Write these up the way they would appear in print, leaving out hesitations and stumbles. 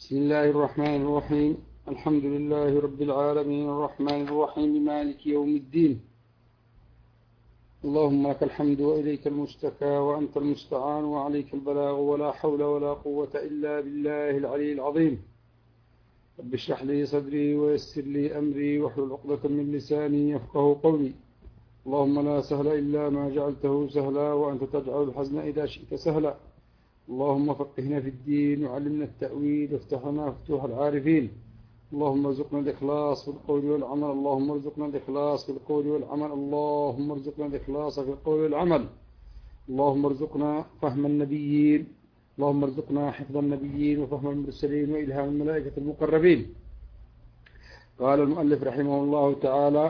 بسم الله الرحمن الرحيم. الحمد لله رب العالمين الرحمن الرحيم مالك يوم الدين. اللهم لك الحمد وإليك المشتكى وأنت المستعان وعليك البلاغ ولا حول ولا قوة إلا بالله العلي العظيم. رب اشرح لي صدري ويسر لي أمري واحلل عقدة من لساني يفقه قولي. اللهم لا سهل إلا ما جعلته سهلا وأنت تجعل الحزن إذا شئت سهلا. اللهم فقهنا في الدين وعلمنا التأويل وافتح لنا فتوح العارفين. اللهم ارزقنا الإخلاص في القول والعمل. اللهم ارزقنا الإخلاص في القول والعمل. اللهم ارزقنا الإخلاص في القول والعمل. اللهم ارزقنا فهم النبيين. اللهم ارزقنا حفظ النبيين وفهم المرسلين وإلهام الملائكة المقربين. قال المؤلف رحمه الله تعالى: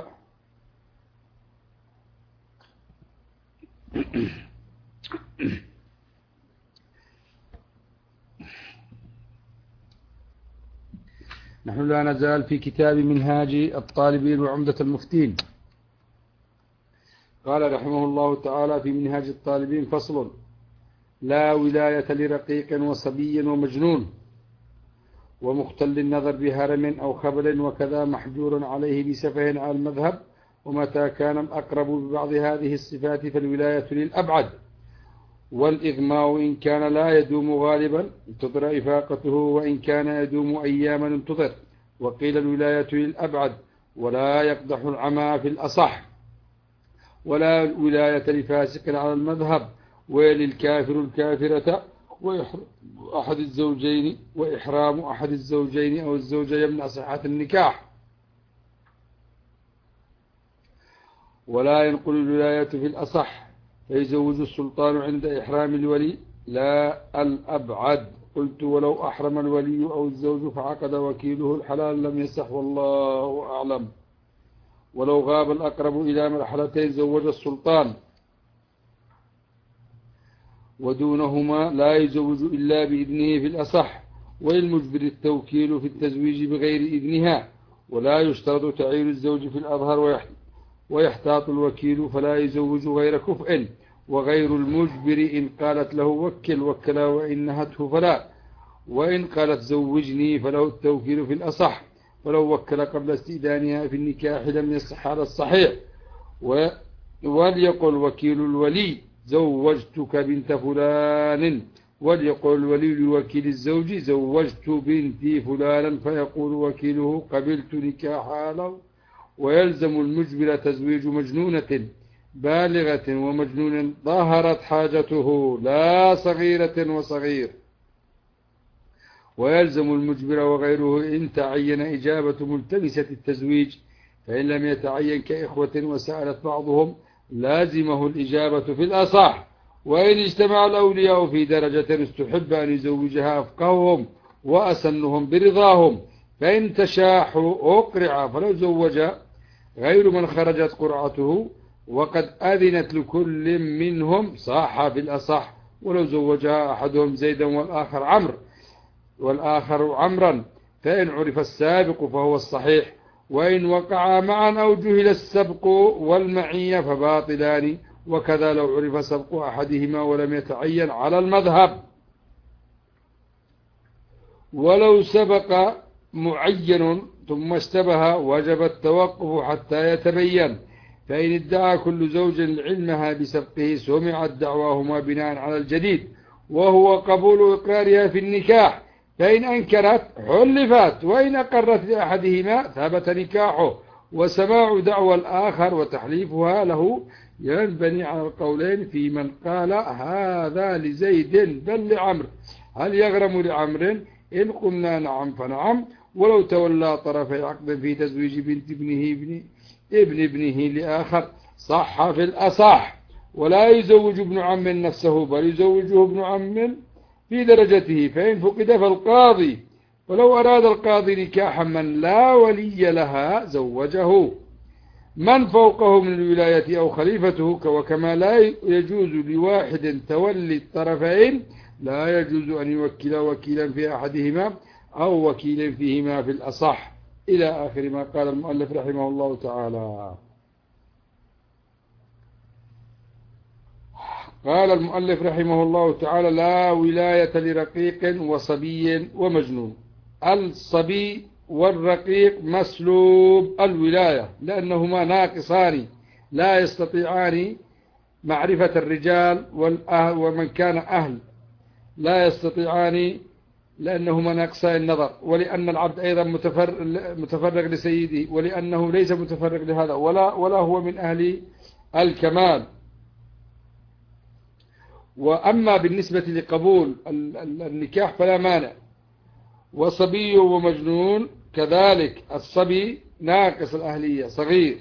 نحن لا نزال في كتاب منهاج الطالبين وعمدة المفتين. قال رحمه الله تعالى في منهاج الطالبين: فصل: لا ولاية لرقيق وصبي ومجنون ومختل النظر بهرم أو خبل، وكذا محجور عليه بسفه على المذهب. ومتى كان الأقرب ببعض هذه الصفات فالولاية للأبعد، والإغماء إن كان لا يدوم غالبا انتظر إفاقته، وإن كان يدوم أياما انتظر. وقيل الولاية للأبعد ولا يقدح العمى في الأصح، ولا ولاية لفاسق على المذهب، وللكافر الكافرة، وإحرام أحد الزوجين أو الزوجة يمنع صحة النكاح. ولا ينقل الولاية في الأصح فيزوج السلطان عند إحرام الولي لا الأبعد. قلت: ولو أحرم الولي أو الزوج فعقد وكيله الحلال لم يصح، والله أعلم. ولو غاب الأقرب إلى مرحلتين زوج السلطان، ودونهما لا يزوج إلا بإذنه في الأصح، وللمجبر التوكيل في التزويج بغير إذنها. ولا يشترط تعيين الزوج في الأظهر ويحتاط الوكيل فلا يزوج غير كفء. وغير المجبر إن قالت له وكل وإن نهته فلا، وإن قالت زوجني فله التوكيل في الأصح. ولو وكل قبل استئذانها في النكاح لم يصح على الصحيح. وليقل وكيل الولي: زوجتك بنت فلان، وليقل الولي لوكيل الزوج: زوجت بنتي فلانا، فيقول وكيله: قبلت نكاحها له. ويلزم المجبر تزويج مجنونة بالغة ومجنون ظهرت حاجته، لا صغيرة وصغير. ويلزم المجبر وغيره إن تعين إجابة ملتمسة التزويج، فإن لم يتعين كإخوة وسألت بعضهم لازمه الإجابة في الأصح. وإن اجتمع الأولياء في درجة استحب أن يزوجها أفقههم وأسنهم برضاهم، فإن تشاحوا أقرع. فلو زوج غير من خرجت قرعته وقد أذنت لكل منهم صاح في الأصح. ولو زوجها أحدهم زيدا والآخر عمرا فإن عرف السابق فهو الصحيح، وإن وقعا معا أو جهل السبق والمعية فباطلان. وكذا لو عرف سبق أحدهما ولم يتعين على المذهب. ولو سبق معين ثم اشتبه وجب التوقف حتى يتبين. فإن ادعى كل زوج علمها بسبقه سمعت دعواهما بناء على الجديد، وهو قبول إقرارها في النكاح. فإن أنكرت حلفت، وإن أقرت لأحدهما ثبت نكاحه. وسماع دعوى الآخر وتحليفها له ينبني على القولين في من قال هذا لزيد بل لعمر، هل يغرم لعمر؟ إن قلنا نعم فنعم. ولو تولى طرفي عقد في تزويج بنت ابنه لآخر صح في الأصح. ولا يزوج ابن عم نفسه بل يزوجه ابن عم في درجته، فإن فقد فالقاضي. ولو أراد القاضي نكاحا من لا ولي لها زوجه من فوقه من الولاية أو خليفته. وكما لا يجوز لواحد تولي الطرفين لا يجوز أن يوكل وكيلا في أحدهما أو وكيل فيهما في الأصح، إلى آخر ما قال المؤلف رحمه الله تعالى. قال المؤلف رحمه الله تعالى: لا ولاية لرقيق وصبي ومجنون. الصبي والرقيق مسلوب الولاية، لأنهما ناقصان لا يستطيعان معرفة الرجال، ومن كان أهل لا يستطيعان لأنهما ناقصان النظر، ولأن العبد أيضا متفرغ لسيده، ولأنه ليس متفرغ لهذا ولا هو من أهل الكمال. وأما بالنسبة لقبول النكاح فلا مانع. وصبي ومجنون كذلك، الصبي ناقص الأهلية صغير،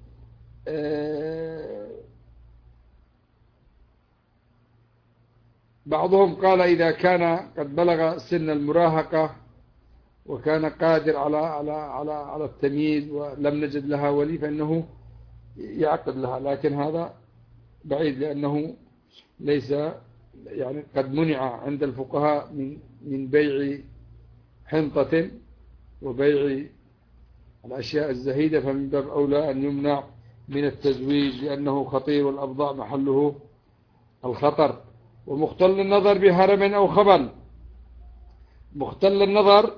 بعضهم قال إذا كان قد بلغ سن المراهقة وكان قادر على التمييز ولم نجد لها ولي فإنه يعقد لها، لكن هذا بعيد، لأنه ليس يعني قد منع عند الفقهاء من بيع حنطة وبيع الأشياء الزهيدة، فمن باب أولى أن يمنع من التزويج لأنه خطير، والأبضاع محله الخطر. ومختل النظر بهرم أو خبل، مختل النظر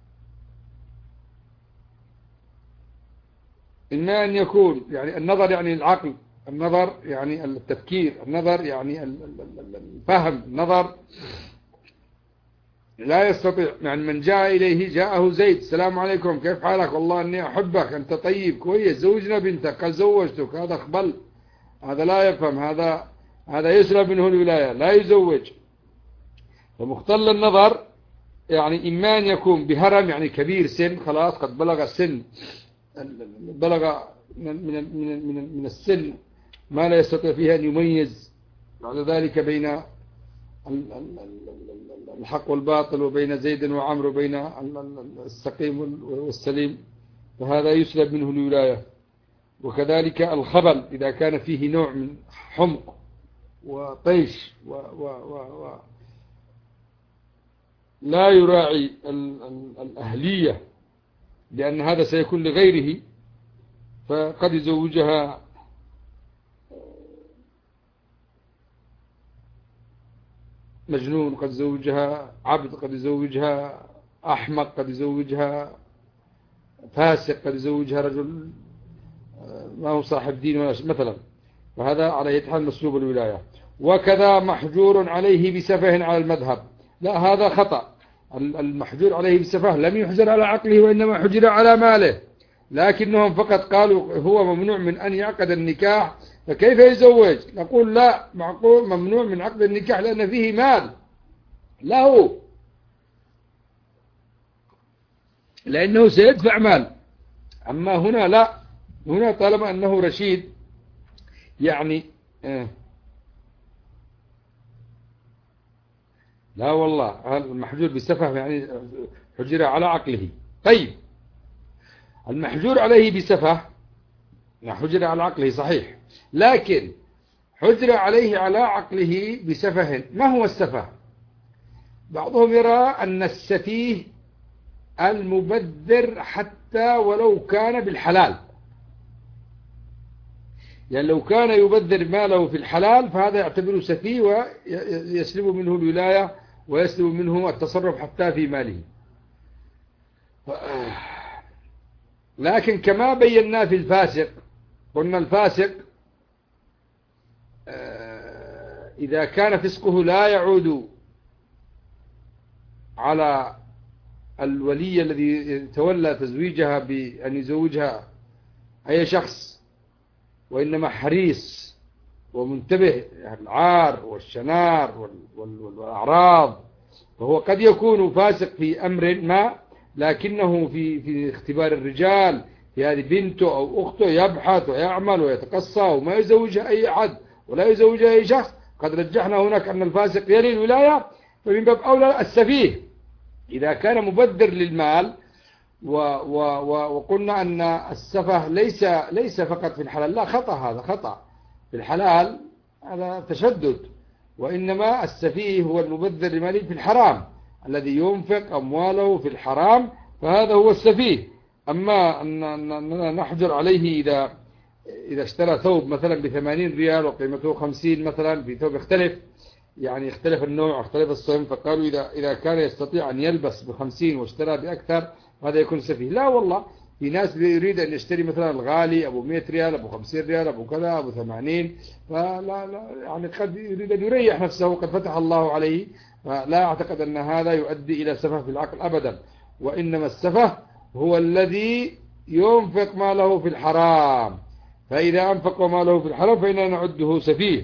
إما أن يكون يعني النظر يعني العقل، النظر يعني التفكير، النظر يعني الفهم، النظر لا يستطيع. يعني من جاء إليه جاءه زيد، السلام عليكم كيف حالك، والله أني أحبك أنت طيب كويس زوجنا بنتك قال زوجتك، هذا خبل، هذا لا يفهم، هذا يسلب منه الولاية لا يزوج. فمختل النظر يعني إما أن يكون بهرم يعني كبير سن، خلاص قد بلغ السن، بلغ من السن ما لا يستطيع فيها أن يميز بعد ذلك بين الحق والباطل، وبين زيد وعمر، وبين السقيم والسليم، فهذا يسلب منه الولاية. وكذلك الخبل إذا كان فيه نوع من حمق وطيش لا يراعي الأهلية، لأن هذا سيكون لغيره، فقد يزوجها مجنون، قد يزوجها عبد، قد يزوجها أحمق، قد يزوجها فاسق، قد يزوجها رجل ما هو صاحب دين مثلا، وهذا على يتحمل مسلوب الولاية. وكذا محجور عليه بسفه على المذهب، لا هذا خطأ. المحجور عليه بسفه لم يحجر على عقله، وإنما حجر على ماله، لكنهم فقط قالوا هو ممنوع من أن يعقد النكاح، فكيف يزوج؟ نقول لا، معقول ممنوع من عقد النكاح لأن فيه مال له، لأنه سيدفع مال. أما هنا لا، هنا طالما أنه رشيد يعني لا والله المحجور بسفه يعني حجر على عقله. طيب المحجور عليه بسفه حجر على عقله صحيح، لكن حجر عليه على عقله بسفه. ما هو السفه؟ بعضهم يرى أن السفيه المبذر حتى ولو كان بالحلال، يعني لو كان يبذر ماله في الحلال فهذا يعتبره سفيه ويسلب منه الولاية ويسلب منه التصرف حتى في ماله. لكن كما بينا في الفاسق، قلنا الفاسق إذا كان فسقه لا يعود على الولي الذي تولى تزويجها بأن يزوجها أي شخص، وإنما حريص ومنتبه العار والشنار والأعراض، فهو قد يكون فاسق في أمر ما، لكنه في اختبار الرجال في هذه بنته أو أخته يبحث ويعمل ويتقصى وما يزوجها أي أحد ولا يزوجها أي شخص. قد رجحنا هناك أن الفاسق يلي الولاية، فمن باب أولى السفيه إذا كان مبذر للمال. وقلنا أن السفه ليس فقط في الحلال، لا خطأ، هذا خطأ في الحلال هذا تشدد، وإنما السفيه هو المبذر لماله في الحرام، الذي ينفق أمواله في الحرام، فهذا هو السفيه. أما أن نحجر عليه إذا اشترى ثوب مثلا ب80 ريال وقيمته 50 مثلا، في ثوب يختلف، يعني اختلف النوع اختلف الصنف، فقالوا إذا كان يستطيع أن يلبس ب50 واشترى بأكثر هذا يكون سفيه. لا والله، في ناس يريد أن يشتري مثلا الغالي أبو 100 ريال أبو 50 ريال أبو كذا أبو 80، فلا يعني قد يريد أن يريح نفسه وقد فتح الله عليه، فلا أعتقد أن هذا يؤدي إلى سفه في العقل أبدا. وإنما السفه هو الذي ينفق ماله في الحرام، فإذا أنفق ماله في الحرام فإننا نعده سفيه.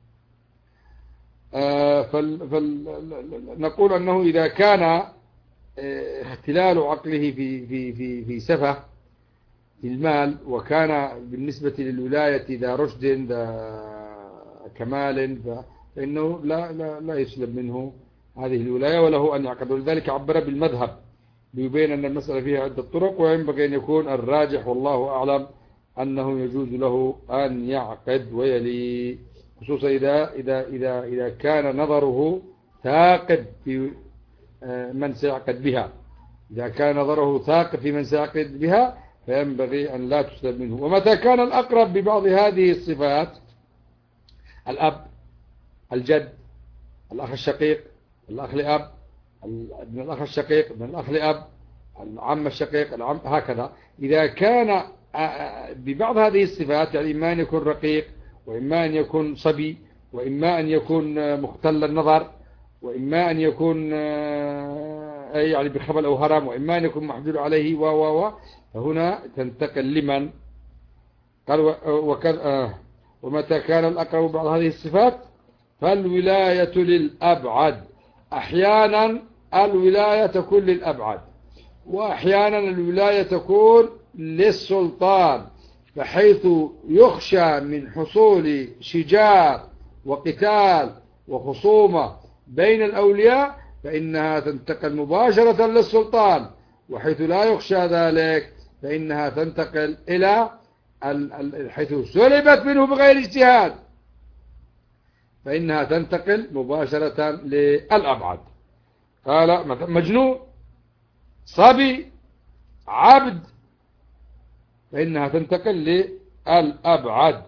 نقول أنه إذا كان اختلال عقله في سفه في المال، وكان بالنسبة للولاية ذا رشد ذا كمال، فإنه لا يسلب منه هذه الولاية وله أن يعقد. ولذلك عبر بالمذهب ليبين أن المسألة فيها عدة طرق، وينبغي أن يكون الراجح والله أعلم أنه يجوز له أن يعقد ويلي، خصوصا إذا كان نظره ثاقب في من سيعقد بها. إذا كان نظره ثاقب في من سيعقد بها فينبغي أن لا تسلب منه. ومتى كان الأقرب ببعض هذه الصفات، الأب، الجد، الأخ الشقيق، الأخ لأب، ابن الأخ الشقيق، ابن الأخ لأب، العم الشقيق، العم، هكذا. إذا كان ببعض هذه الصفات، يعني إما أن يكون رقيق، وإما أن يكون صبي، وإما أن يكون مختل النظر، وإما أن يكون يعني بخبل أو هرم، وإما أن يكون محجور عليه فهنا تنتقل لمن قال ومتى كان الأقرب بعض هذه الصفات فالولاية للأبعد. أحيانا الولاية تكون للأبعد، وأحيانا الولاية تكون للسلطان، بحيث يخشى من حصول شجار وقتال وخصومة بين الأولياء فإنها تنتقل مباشرة للسلطان، وحيث لا يخشى ذلك فإنها تنتقل إلى حيث سلبت منه بغير اجتهاد فإنها تنتقل مباشرة للأبعد. قال مثلا مجنون، صبي، عبد، فإنها تنتقل للأبعد،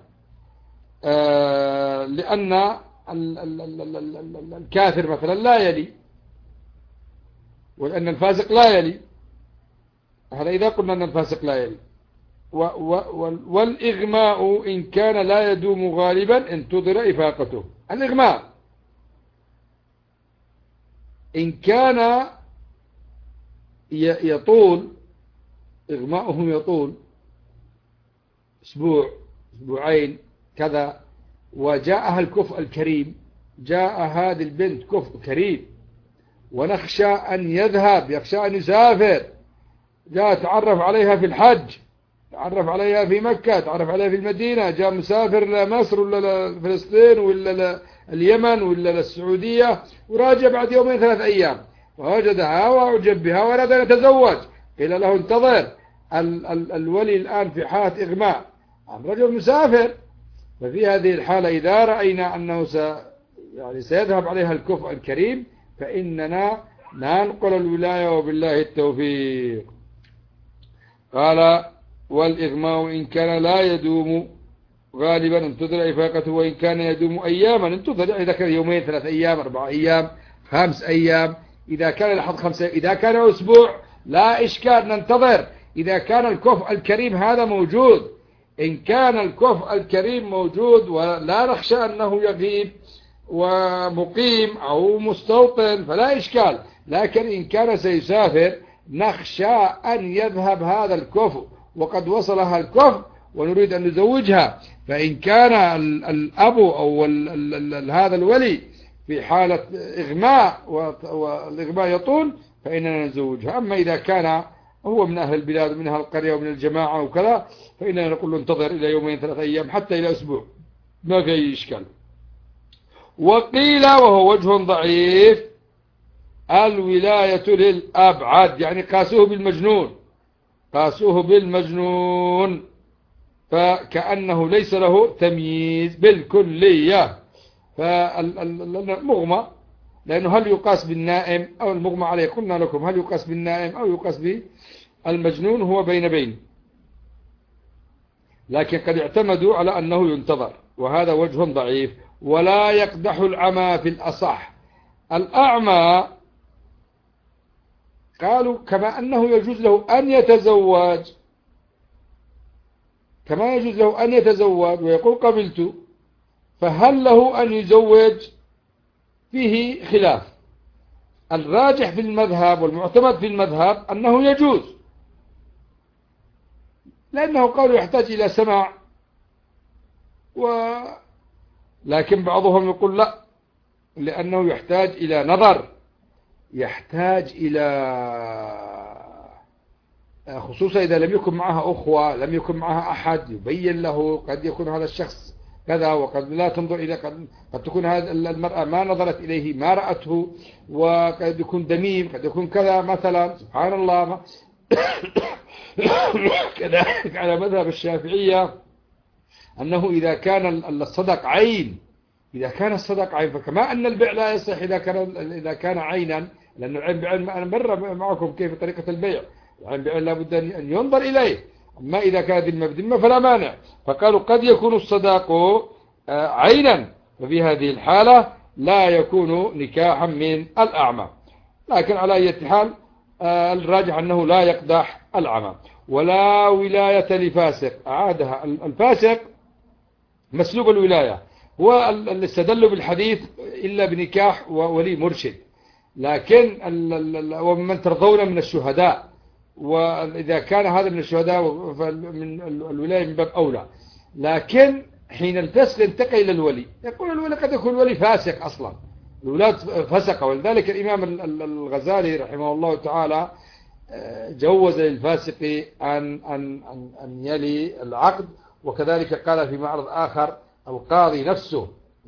لأن الكافر مثلا لا يلي، ولأن الفاسق لا يلي. هذا إذا قلنا أن الفاسق لا يلي. والإغماء إن كان لا يدوم غالبا انتظر إفاقته. الإغماء إن كان يطول، إغماؤه يطول أسبوع أسبوعين كذا، وجاءها الكفء الكريم، جاء هذه البنت كفء كريم ونخشى أن يذهب، يخشى أن يسافر، جاء تعرف عليها في الحج، تعرف عليها في مكة، تعرف عليها في المدينة، جاء مسافر لمصر ولا لفلسطين ولا اليمن ولا للسعودية، وراجع بعد يومين 3 أيام ووجدها وأعجب بها وأراد أن يتزوج، قيل له انتظر، الولي الآن في حالة إغماء، الرجل مسافر. ففي هذه الحالة إذا رأينا أنه سيذهب عليها الكفء الكريم فإننا ننقل الولاية وبالله التوفيق. قال والإغماء إن كان لا يدوم غالبا انتظر إفاقته، وإن كان يدوم أياما انتظر، إذا كان يومين 3 أيام 4 أيام 5 أيام، إذا كان لحد 5 أيام، إذا كان أسبوع لا إشكال ننتظر، إذا كان الكفء الكريم هذا موجود. إن كان الكفء الكريم موجود ولا نخشى أنه يغيب ومقيم أو مستوطن فلا إشكال، لكن إن كان سيسافر نخشى أن يذهب هذا الكفء وقد وصلها الكفء ونريد أن نزوجها، فإن كان الأب أو هذا الولي في حالة إغماء والإغماء يطول فإننا نزوجها. أما إذا كان هو من أهل البلاد ومن أهل القرية ومن الجماعة وكذا فإننا نقول له انتظر إلى يومين 3 أيام حتى إلى أسبوع، ما في أي إشكال. وقيل وهو وجه ضعيف الولاية للأبعد، يعني قاسوه بالمجنون، قاسوه بالمجنون، فكأنه ليس له تمييز بالكلية. فالمغمى لأنه هل يقاس بالنائم أو المغمى عليه، قلنا لكم هل يقاس بالنائم أو يقاس بالمجنون، هو بين، لكن قد اعتمدوا على أنه ينتظر، وهذا وجه ضعيف. ولا يقدح العمى في الأصح. الأعمى قالوا كما أنه يجوز له أن يتزوج، كما يجوز له أن يتزوج ويقول قبلت، فهل له أن يزوج؟ فيه خلاف. الراجح في المذهب والمعتمد في المذهب أنه يجوز، لأنه قالوا يحتاج إلى سماع، لكن بعضهم يقول لا، لأنه يحتاج إلى نظر، يحتاج إلى، خصوصا إذا لم يكن معها أخوة، لم يكن معها أحد يبين له، قد يكون هذا الشخص كذا وقد لا تنظر إليه، قد تكون هذه المرأة ما نظرت إليه، ما رأته، وقد يكون دميم، قد يكون كذا مثلا، سبحان الله. كذلك على مذهب الشافعية أنه إذا كان الصدق عين، إذا كان الصدق عين، فكما أن البيع لا يصح إذا كان عينا، لأن العين بعين، أنا مر معكم كيف طريقة البيع، العين بعين لابد أن ينظر إليه، أما إذا كان ذمة بذمة فلا مانع. فقالوا قد يكون الصداق عينا، ففي هذه الحالة لا يكون نكاحا من الأعمى. لكن على أي حال الراجح أنه لا يقدح العمى. ولا ولاية لفاسق أعادها. الفاسق مسلوب الولاية، والاستدل بالحديث إلا بنكاح وولي مرشد، لكن ومن ترضون من الشهداء، وإذا كان هذا من الشهداء فمن الولاية من باب أولى. لكن حين الفسق ينتقل إلى الولي، يقول الولي قد يكون ولي فاسق أصلا، الأولاد فسق، ولذلك الإمام الغزالي رحمه الله تعالى جوز للفاسق أن يلي العقد. وكذلك قال في معرض آخر القاضي نفسه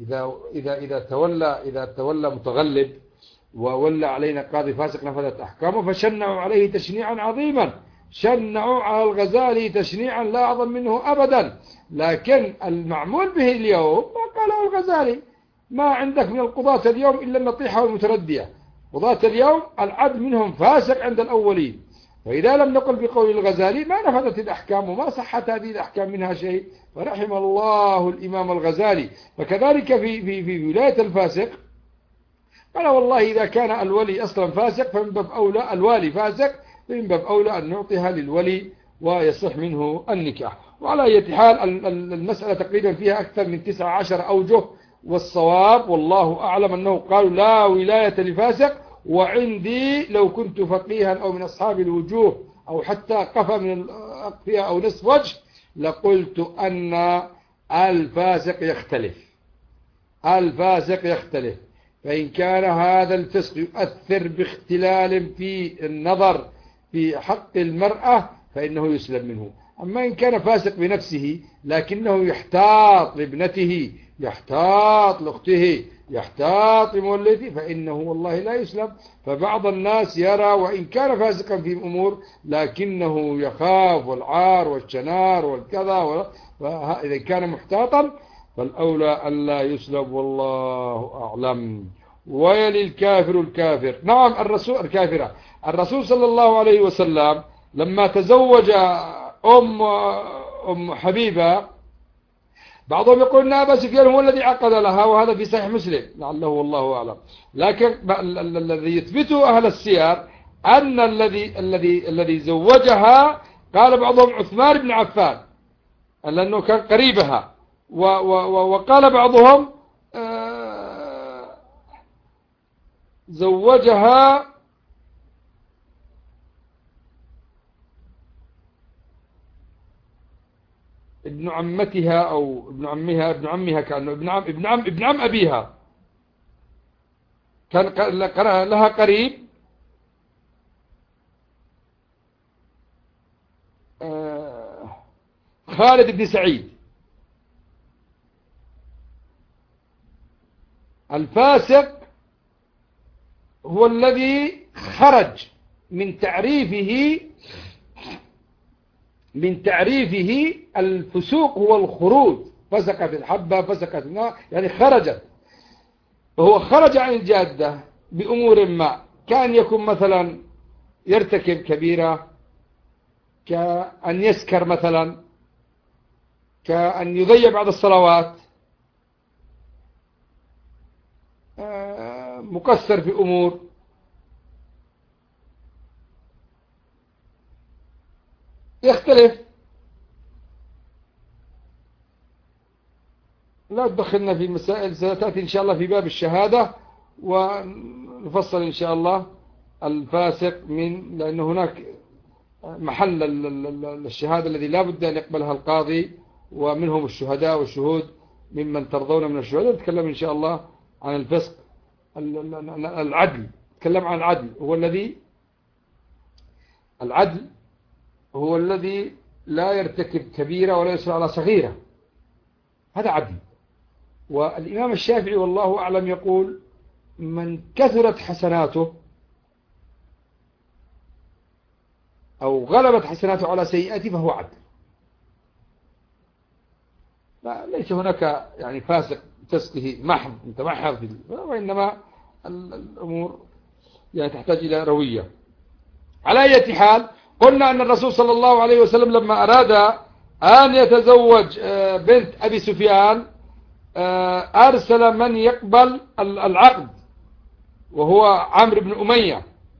إذا تولى متغلب وولى علينا قاضي فاسق نفذت أحكامه، فشنعوا عليه تشنيعا عظيما، شنعوا على الغزالي تشنيعا لا أعظم منه أبدا. لكن المعمول به اليوم ما قاله الغزالي، ما عندك من القضاة اليوم إلا النطيحة والمتردية، قضاة اليوم العدل منهم فاسق عند الأولين. فإذا لم نقل بقول الغزالي ما نفذت الأحكام وما صحت هذه الأحكام منها شيء، فرحم الله الإمام الغزالي. فكذلك في ولاية الفاسق قال والله إذا كان الولي أصلا فاسق فمن باب أولى، الوالي فاسق فمن باب أولى أن نعطيها للولي ويصح منه النكاح. وعلى أي حال المسألة تقريبا فيها أكثر من 19 أوجه، والصواب والله أعلم أنه قالوا لا ولاية لفاسق. وعندي لو كنت فقيها أو من أصحاب الوجوه أو حتى قفا من الأقفية أو نصف وجه لقلت أن الفاسق يختلف، الفاسق يختلف. فإن كان هذا الفسق يؤثر باختلال في النظر في حق المرأة فإنه يسلم منه. أما إن كان فاسق بنفسه لكنه يحتاط لابنته، يحتاط لأخته، يحتاط لمولته، فإنه والله لا يسلم. فبعض الناس يرى وإن كان فاسقا في أمور لكنه يخاف والعار والشنار والكذا، فإذا كان محتاطا فالأولى ألا يسلم والله أعلم. ويلي الكافر الكافر. نعم الكافرة. الرسول صلى الله عليه وسلم لما تزوج أم حبيبة، بعضهم يقول أن أبا سفيان هو الذي عقد لها، وهذا في صحيح مسلم لعله والله أعلم. لكن الذي يثبته أهل السير أن الذي زوجها قال بعضهم عثمان بن عفان لأنه كان قريبها، وقال بعضهم زوجها ابن عمتها أو ابن عمها كأنه ابن عم أبيها، كان لها قريب خالد بن سعيد. الفاسق هو الذي خرج من تعريفه الفسوق هو الخروج، فسقت الحبة فسقت النار، يعني خرجت، فهو خرج عن الجادة بأمور ما، كان يكون مثلا يرتكب كبيرة، كأن يسكر مثلا، كأن يضيع بعض الصلوات، مقصر في أمور، يختلف. لا تدخلنا في مسائل ستأتي إن شاء الله في باب الشهادة، ونفصل إن شاء الله الفاسق لأن هناك محل الشهادة الذي لا بد أن يقبلها القاضي، ومنهم الشهداء والشهود ممن ترضون من الشهداء. نتكلم إن شاء الله عن الفسق العدل. نتكلم عن العدل هو الذي لا يرتكب كبيرة ولا يصر على صغيرة، هذا عدل. والإمام الشافعي والله أعلم يقول: من كثرت حسناته أو غلبت حسناته على سيئاته فهو عدل. ليس هناك يعني فاسق فسقه محض متمحض، وإنما الأمور يعني تحتاج إلى روية. على أي حال، قلنا أن الرسول صلى الله عليه وسلم لما أراد أن يتزوج بنت أبي سفيان أرسل من يقبل العقد، وهو عمرو بن أمية،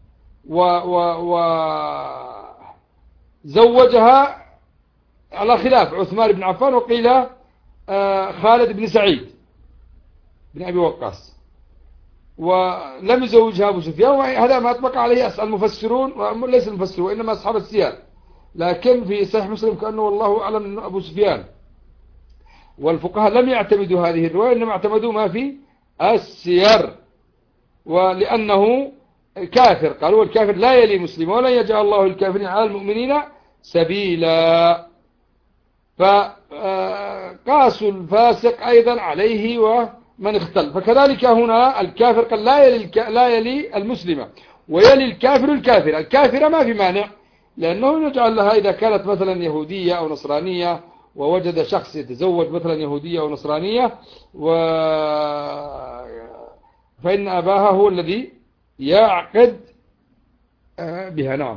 وزوجها على خلاف عثمان بن عفان، وقيل خالد بن سعيد بن أبي وقاص، ولم يزوجها أبو سفيان. وهذا ما أطبق عليه المفسرون، ليس المفسرون وإنما أصحاب السير، لكن في صحيح مسلم كأنه والله أعلم أنه أبو سفيان. والفقهاء لم يعتمدوا هذه الرواية، إنما اعتمدوا ما في السير، ولأنه كافر. قالوا الكافر لا يلي مسلم، ولن يجعل الله الكافرين على المؤمنين سبيلا. فقاسوا الفاسق أيضا عليه ومن اختل. فكذلك هنا الكافر قال لا يلي المسلمة، ويلي الكافر ما في مانع، لأنه يجعل لها إذا كانت مثلا يهودية أو نصرانية، ووجد شخص يتزوج مثلا يهودية أو نصرانية، فإن أباها هو الذي يعقد بها. نعم.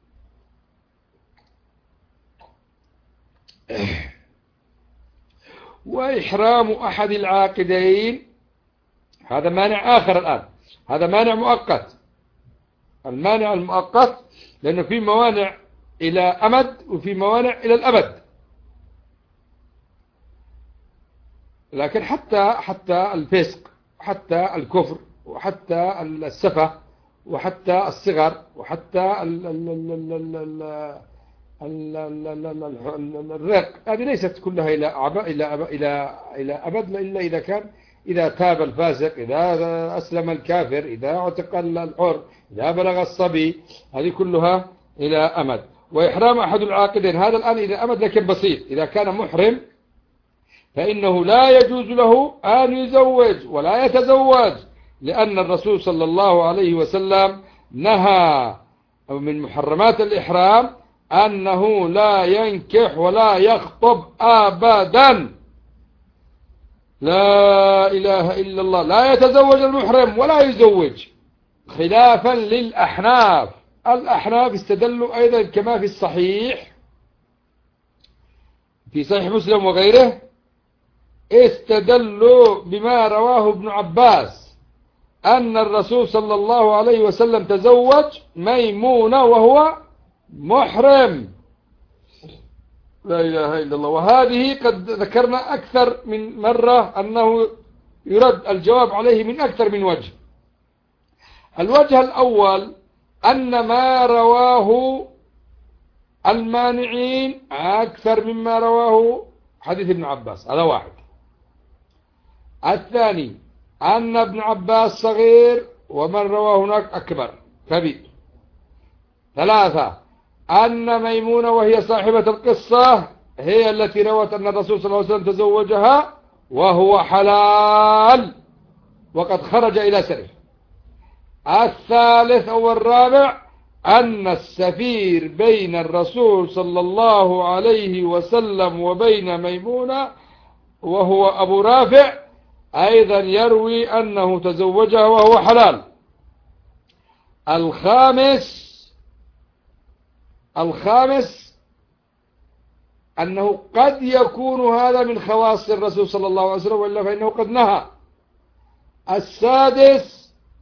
وإحرام أحد العاقدين هذا مانع آخر الآن، هذا مانع مؤقت. المانع المؤقت لأنه في موانع إلى أمد وفي موانع إلى الأبد. لكن حتى الفسق، حتى الكفر، وحتى السفة، وحتى الصغر، وحتى الرق، هذه ليست كلها إلى أبد، إلا إذا تاب الفاسق، إذا أسلم الكافر، إذا اعتق الحر، إذا بلغ الصبي، هذه كلها إلى أمد. وإحرام أحد العاقدين هذا الآن إلى أمد لكن بسيط. إذا كان محرم فإنه لا يجوز له أن يزوج ولا يتزوج، لأن الرسول صلى الله عليه وسلم نهى من محرمات الإحرام أنه لا ينكح ولا يخطب أبدا. لا إله إلا الله. لا يتزوج المحرم ولا يزوج، خلافا للأحناف. الأحناف استدلوا أيضا كما في الصحيح، في صحيح مسلم وغيره، استدلوا بما رواه ابن عباس أن الرسول صلى الله عليه وسلم تزوج ميمونة وهو محرم. لا إله إلا الله. وهذه قد ذكرنا أكثر من مرة أنه يرد الجواب عليه من أكثر من وجه. الوجه الأول أن ما رواه المانعين أكثر مما رواه حديث ابن عباس، هذا واحد. الثاني أن ابن عباس صغير ومن رواه هناك أكبر كبير. ثلاثة أن ميمونة وهي صاحبة القصة هي التي روت أن الرسول صلى الله عليه وسلم تزوجها وهو حلال وقد خرج إلى سرف. الثالث أو الرابع أن السفير بين الرسول صلى الله عليه وسلم وبين ميمونة وهو أبو رافع أيضا يروي أنه تزوجها وهو حلال. الخامس أنه قد يكون هذا من خواص الرسول صلى الله عليه وسلم، وإلا فإنه قد نهى. السادس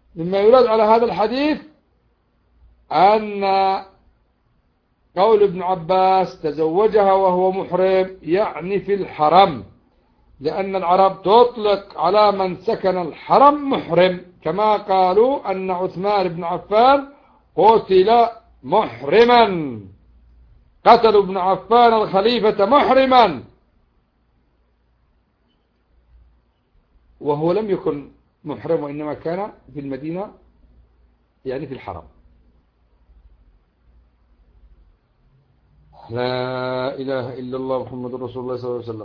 مما يراد على هذا الحديث أن قول ابن عباس تزوجها وهو محرم يعني في الحرم، لأن العرب تطلق على من سكن الحرم محرم، كما قالوا أن عثمان بن عفان قتل محرما، قتلوا ابن عفان الخليفة محرما وهو لم يكن محرم، وإنما كان في المدينة يعني في الحرم. لا إله إلا الله محمد رسول الله صلى الله عليه وسلم.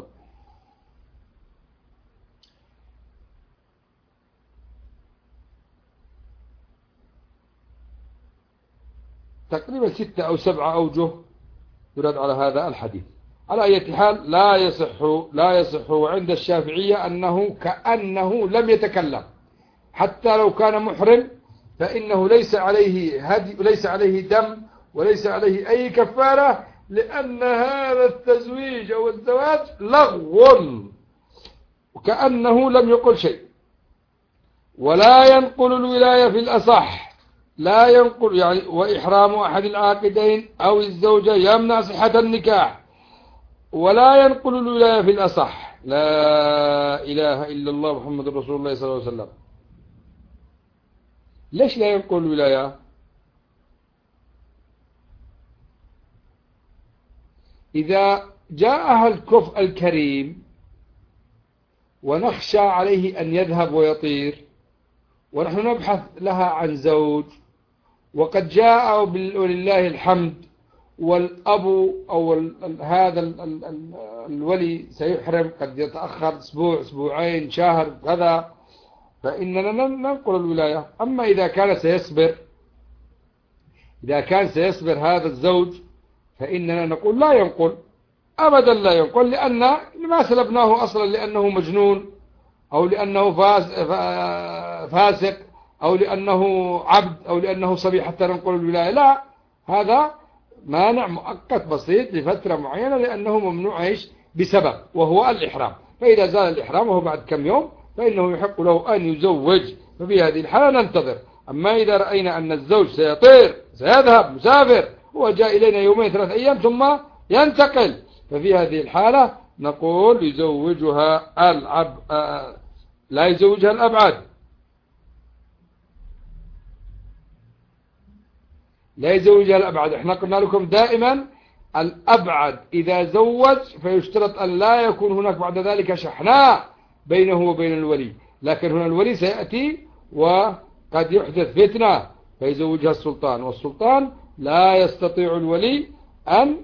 تقريبا 6 أو 7 أوجه يراد على هذا الحديث. على أي حال لا يصح عند الشافعية أنه كأنه لم يتكلم، حتى لو كان محرم فإنه ليس عليه هدي وليس عليه دم وليس عليه أي كفارة، لأن هذا التزويج أو الزواج لغو، وكأنه لم يقل شيء. ولا ينقل الولاية في الأصح، لا ينقل يعني وإحرام أحد العاقدين أو الزوجة يمنع صحة النكاح، ولا ينقل الولاية في الأصح. لا إله إلا الله محمد رسول الله صلى الله عليه وسلم. ليش لا ينقل الولاية؟ إذا جاءها الكفء الكريم ونخشى عليه أن يذهب ويطير، ونحن نبحث لها عن زوج، وقد جاء ولله الحمد والأب أو هذا الولي سيحرم، قد يتأخر أسبوع أسبوعين شهر كذا، فإننا ننقل الولاية. أما إذا كان سيصبر هذا الزوج فإننا نقول لا ينقل أبدا، لا ينقل، لأن ما سلبناه أصلا لأنه مجنون أو لأنه فاسق أو لأنه عبد أو لأنه صبي حتى ننقل الولاية. لا، هذا مانع مؤقت بسيط لفترة معينة، لأنه ممنوع بسبب وهو الإحرام. فإذا زال الإحرام وهو بعد كم يوم فإنه يحق له أن يزوج، ففي هذه الحالة ننتظر. أما إذا رأينا أن الزوج سيطير سيذهب مسافر وجاء إلينا 2 3 أيام ثم ينتقل، ففي هذه الحالة نقول يزوجها لا يزوجها الأبعد، لا يزوجها الأبعد. احنا قلنا لكم دائما الأبعد إذا زوج فيشترط أن لا يكون هناك بعد ذلك شحناء بينه وبين الولي، لكن هنا الولي سيأتي وقد يحدث فتنة فيزوجها السلطان، والسلطان لا يستطيع الولي أن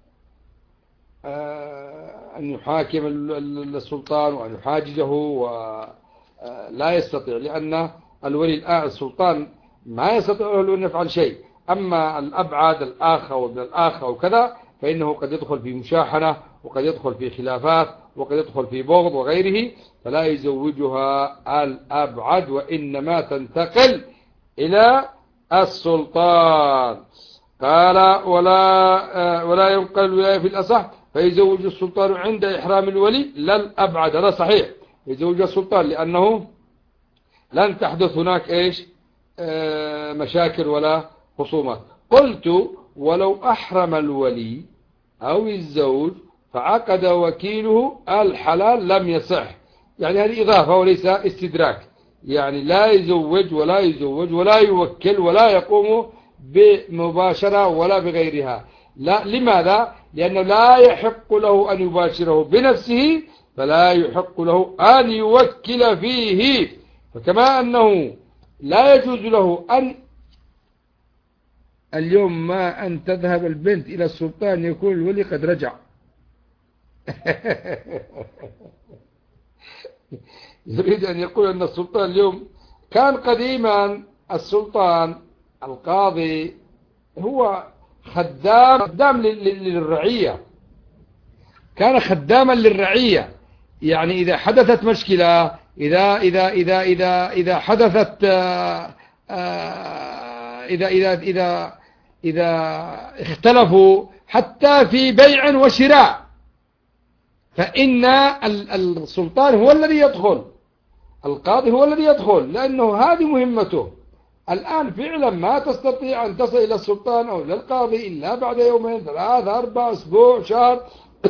يحاكم السلطان وأن يحاججه، ولا يستطيع، لأن الولي السلطان ما يستطيع أن يفعل شيء. أما الأبعد الآخ وابن الآخ وكذا فإنه قد يدخل في مشاحنة وقد يدخل في خلافات وقد يدخل في بغض وغيره، فلا يزوجها الأبعد، وإنما تنتقل إلى السلطان. قال ولا ينقل الولاية في الأصح، فيزوج السلطان عند إحرام الولي لا الأبعد. هذا صحيح، يزوج السلطان لأنه لن تحدث هناك مشاكل ولا خصومات. قلت ولو أحرم الولي أو الزوج فعقد وكيله الحلال لم يصح، يعني هذه إضافة وليس استدراك، يعني لا يزوج ولا يوكل ولا يقوم بمباشرة ولا بغيرها. لا، لماذا؟ لأنه لا يحق له أن يباشره بنفسه، فلا يحق له أن يوكل فيه. فكما أنه لا يجوز له أن اليوم ما أن تذهب البنت إلى السلطان يكون الولي قد رجع يريد أن يقول أن السلطان اليوم كان قديما السلطان القاضي هو خدام للرعية، كان خداما للرعية. يعني إذا حدثت مشكلة، إذا حدثت إذا اختلفوا حتى في بيع وشراء، فإن السلطان هو الذي يدخل القاضي هو الذي يدخل، لأنه هذه مهمته. الآن فعلا ما تستطيع أن تصل إلى السلطان أو إلى القاضي إلا بعد يومين 3 4 أسبوع شهر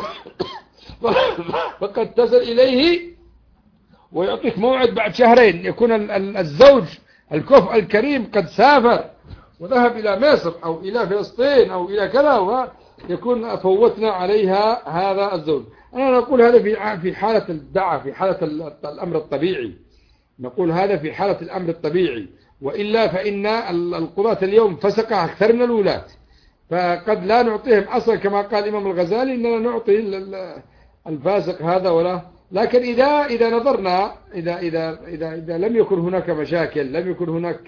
فقد تصل إليه ويعطيك موعد بعد شهرين يكون الزوج الكفء الكريم قد سافر وذهب إلى مصر أو إلى فلسطين أو إلى كذا، ويكون فوتنا عليها هذا الزوج. أنا نقول هذا في حالة الدعوة، في حالة الأمر الطبيعي، نقول هذا في حالة الأمر الطبيعي، وإلا فإن القضاة اليوم فسقة أكثر من الولاة، فقد لا نعطيهم أصلا كما قال الإمام الغزالي إننا نعطي الفاسق هذا ولا. لكن إذا نظرنا إذا لم يكن هناك مشاكل، لم يكن هناك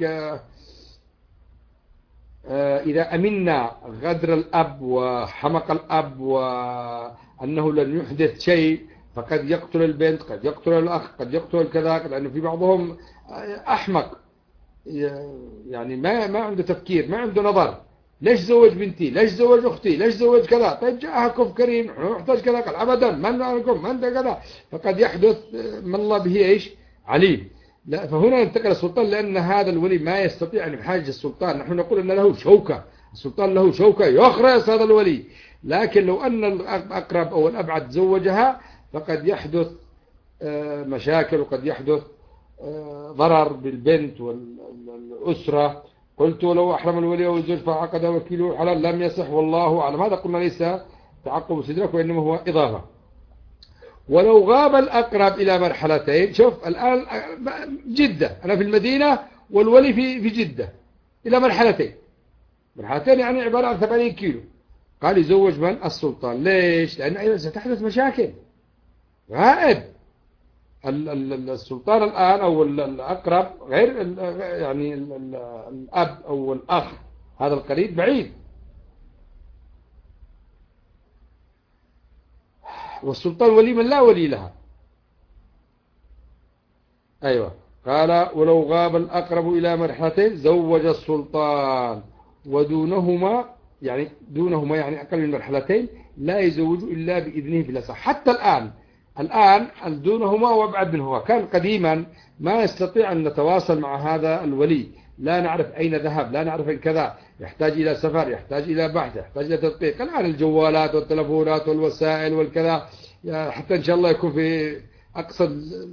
إذا أمنا غدر الأب وحمق الأب وأنه لن يحدث شيء، فقد يقتل البنت، قد يقتل الأخ، قد يقتل كذا، لأنه في بعضهم أحمق يعني ما عنده تفكير، ما عنده نظر. ليش زوج بنتي؟ ليش زوج أختي؟ ليش زوج كذا؟ طيب جاءها كف كريم نحتاج كذا، قال أبدا من لكم من كذا، فقد يحدث من الله به إيش عليم. لا، فهنا ينتقل السلطان، لأن هذا الولي ما يستطيع أن يحاج السلطان. نحن نقول أن له شوكة، السلطان له شوكة يخرس هذا الولي، لكن لو أن الأقرب أو الأبعد زوجها فقد يحدث مشاكل وقد يحدث ضرر بالبنت والأسرة. قلت ولو أحرم الولي والزوج فعقد وكيله حلال لم يصح والله أعلم. هذا قلنا ليس تعقب استدراك وإنما هو إضافة. ولو غاب الأقرب إلى مرحلتين، شوف الآن جدة، أنا في المدينة والولي في جدة، إلى مرحلتين يعني عبارة عن 80 كيلو، قال يزوج من؟ السلطان. ليش؟ لأن أيضا ستحدث مشاكل. غائب السلطان الآن أو الأقرب غير يعني الأب أو الأخ، هذا القريب بعيد، والسلطان ولي من لا ولي لها. أيوة، قال ولو غاب الأقرب إلى مرحلتين زوج السلطان، ودونهما يعني أقل من مرحلتين لا يزوج إلا بإذنه في الأصح. حتى الآن دونهما وابعد منهما. كان قديما ما يستطيع أن نتواصل مع هذا الولي، لا نعرف أين ذهب، لا نعرف أين كذا، يحتاج إلى سفر، يحتاج إلى بحث، يحتاج إلى تدقيق. الآن الجوالات والتلفونات والوسائل والكذا، حتى إن شاء الله يكون في أقصى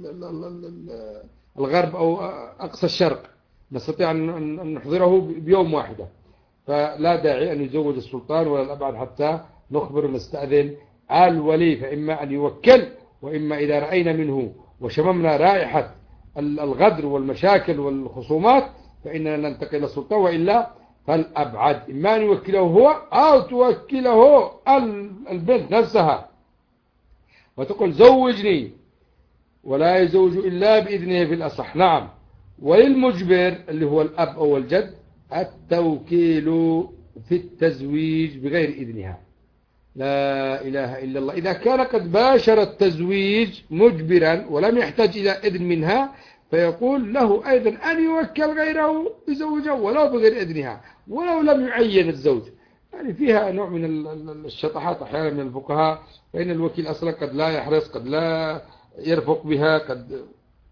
الغرب أو أقصى الشرق نستطيع أن نحضره بيوم واحدة. فلا داعي أن يزوج السلطان ولا الأبعد حتى نخبر ونستأذن الولي، فإما أن يوكل، وإما إذا رأينا منه وشممنا رائحة الغدر والمشاكل والخصومات فإننا ننتقل إلى السلطان، وإلا فالأبعد إما أن يوكله هو أو توكله البنت نفسها وتقول زوجني، ولا يزوج إلا بإذنه في الأصح. نعم. وللمجبر اللي هو الأب أو الجد التوكيل في التزويج بغير إذنها. لا إله إلا الله. إذا كان قد باشر التزويج مجبرا ولم يحتاج إلى إذن منها، فيقول له أيضا أن يوكل غيره يزوجه ولو بغير إذنها، ولو لم يعين الزوج. يعني فيها نوع من الشطحات أحيانا من الفقهاء، فإن الوكيل أصلا قد لا يحرص، قد لا يرفق بها، قد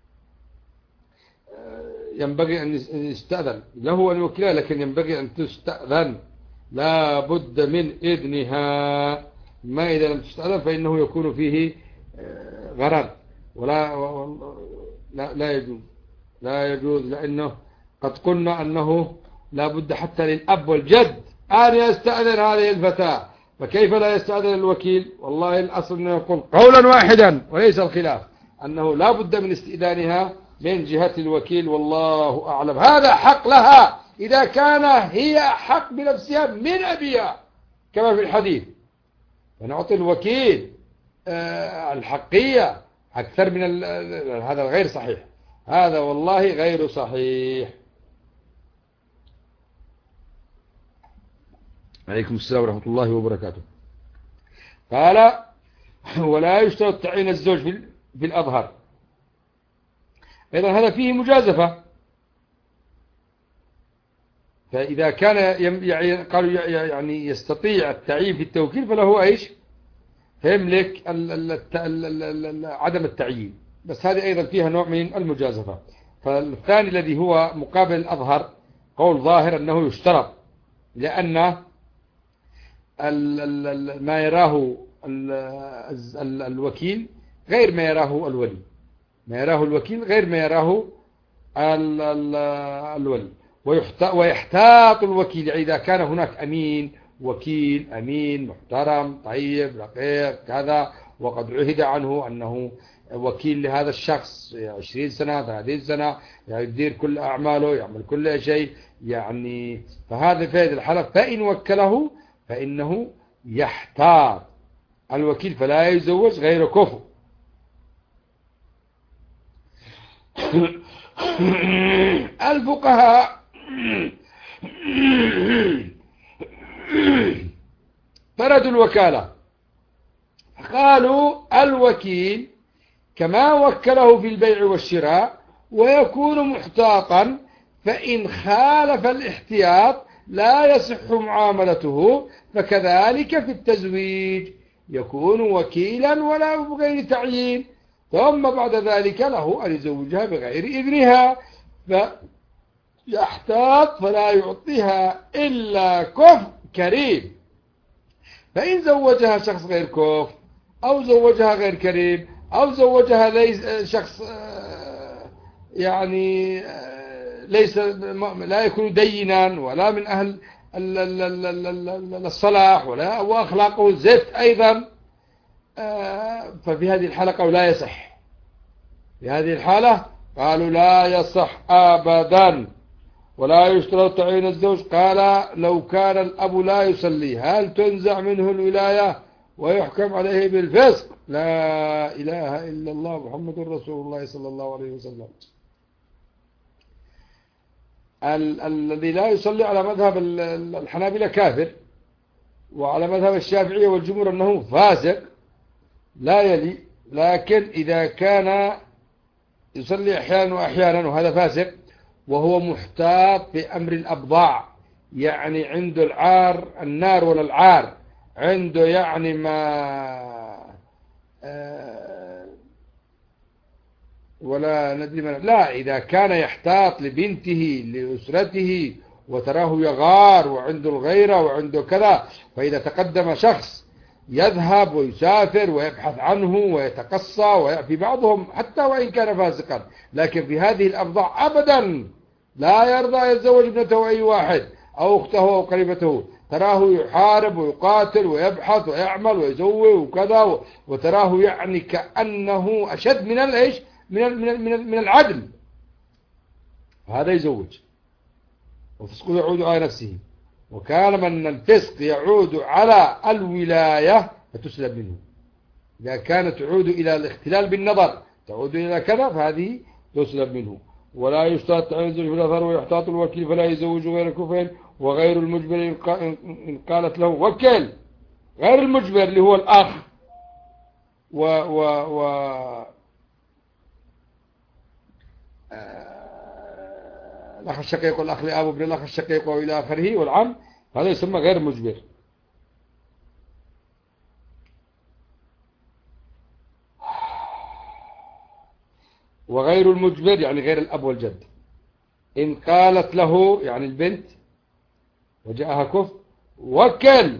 ينبغي أن يستأذن له أن يوكلها، لكن ينبغي أن تستأذن، لا بد من إذنها. ما إذا لم تستأذن فإنه يكون فيه غرر، لا يجوز، لأنه قد قلنا أنه لا بد حتى للأب والجد أن يستأذن هذه الفتاة، فكيف لا يستأذن الوكيل؟ والله الأصل أنه يقول قولا واحدا وليس الخلاف أنه لا بد من استئذانها من جهة الوكيل، والله أعلم. هذا حق لها إذا كان هي حق بنفسها من أبيها كما في الحديث، فنعطي الوكيل الحقية أكثر من هذا غير صحيح، هذا والله غير صحيح. عليكم السلام ورحمة الله وبركاته. قال ولا يشترط تعيين الزوج في الأظهر، أيضا هذا فيه مجازفة. فإذا كان قالوا يعني يستطيع التعيين في التوكيل فله إيش؟ يملك عدم التعيين. بس هذه أيضا فيها نوع من المجازفة. فالثاني الذي هو مقابل الأظهر قول ظاهر أنه يشترط، لأن ما يراه الوكيل غير ما يراه الولي، ما يراه الوكيل غير ما يراه الولي. ويحتاط الوكيل، يعني إذا كان هناك أمين، وكيل أمين محترم طيب رقيق كذا، وقد عهد عنه أنه وكيل لهذا الشخص 20 سنة 30 سنة، يعني يدير كل أعماله، يعمل كل شيء، يعني فهذا في هذه الحالة فإن وكله فإنه يحتاط الوكيل فلا يزوج غير كفء. الفقهاء فردوا الوكالة، قالوا الوكيل كما وكله في البيع والشراء ويكون محتاطا، فإن خالف الاحتياط لا يصح معاملته، فكذلك في التزويج يكون وكيلا ولا بغير تعيين، ثم بعد ذلك له أن يزوجها بغير إذنها، فيحتاط فلا يعطيها إلا كفء كريم. فإن زوجها شخص غير كفء أو زوجها غير كريم أو زوجها ليس شخص يعني ليس لا يكون دينا ولا من أهل الصلاح ولا وأخلاقه زفت أيضا، ففي هذه الحالة قالوا لا يصح. في هذه الحالة قالوا لا يصح أبدا. ولا يشترط تعيين الزوج، قال لو كان الأب لا يصلي هل تنزع منه الولاية ويحكم عليه بالفسق؟ لا إله إلا الله محمد رسول الله صلى الله عليه وسلم. الذي لا يصلي على مذهب الحنابلة كافر، وعلى مذهب الشافعية والجمهور أنه فاسق لا يلي، لكن إذا كان يصلي أحيانا وأحيانا وهذا فاسق وهو محتاط في أمر الأبضاع، يعني عنده العار النار ولا العار عنده، يعني ما ولا ندري من، لا إذا كان يحتاط لبنته لأسرته وتراه يغار وعنده الغيرة وعنده كذا، فإذا تقدم شخص يذهب ويسافر ويبحث عنه ويتقصى ويأتي بعضهم حتى وإن كان فاسقا، لكن في هذه الأبضاع أبدا لا يرضى يتزوج ابنته أي واحد أو أخته أو قريبته، تراه يحارب ويقاتل ويبحث ويعمل ويسوي وكذا، وتراه يعني كأنه أشد من الإيش من العدل، هذا يزوج. والفسق يعود على نفسه، وكان من الفسق يعود على الولاية فتسلب منه. إذا كانت تعود إلى الاختلال بالنظر تعود إلى كذا فهذه تسلب منه. ولا يشترط تعين الزوج في الأثر، ويحتاط الوكيل فلا يزوج غير كفء وغير المجبر إن قالت له وكل، غير المجبر اللي هو الأخ الأخ الشقيق والأخ لأب وابن الأخ الشقيق وإلى آخره والعم، هذا يسمى غير مجبر. وغير المجبر يعني غير الأب والجد، إن قالت له يعني البنت وجاءها كفء وكل،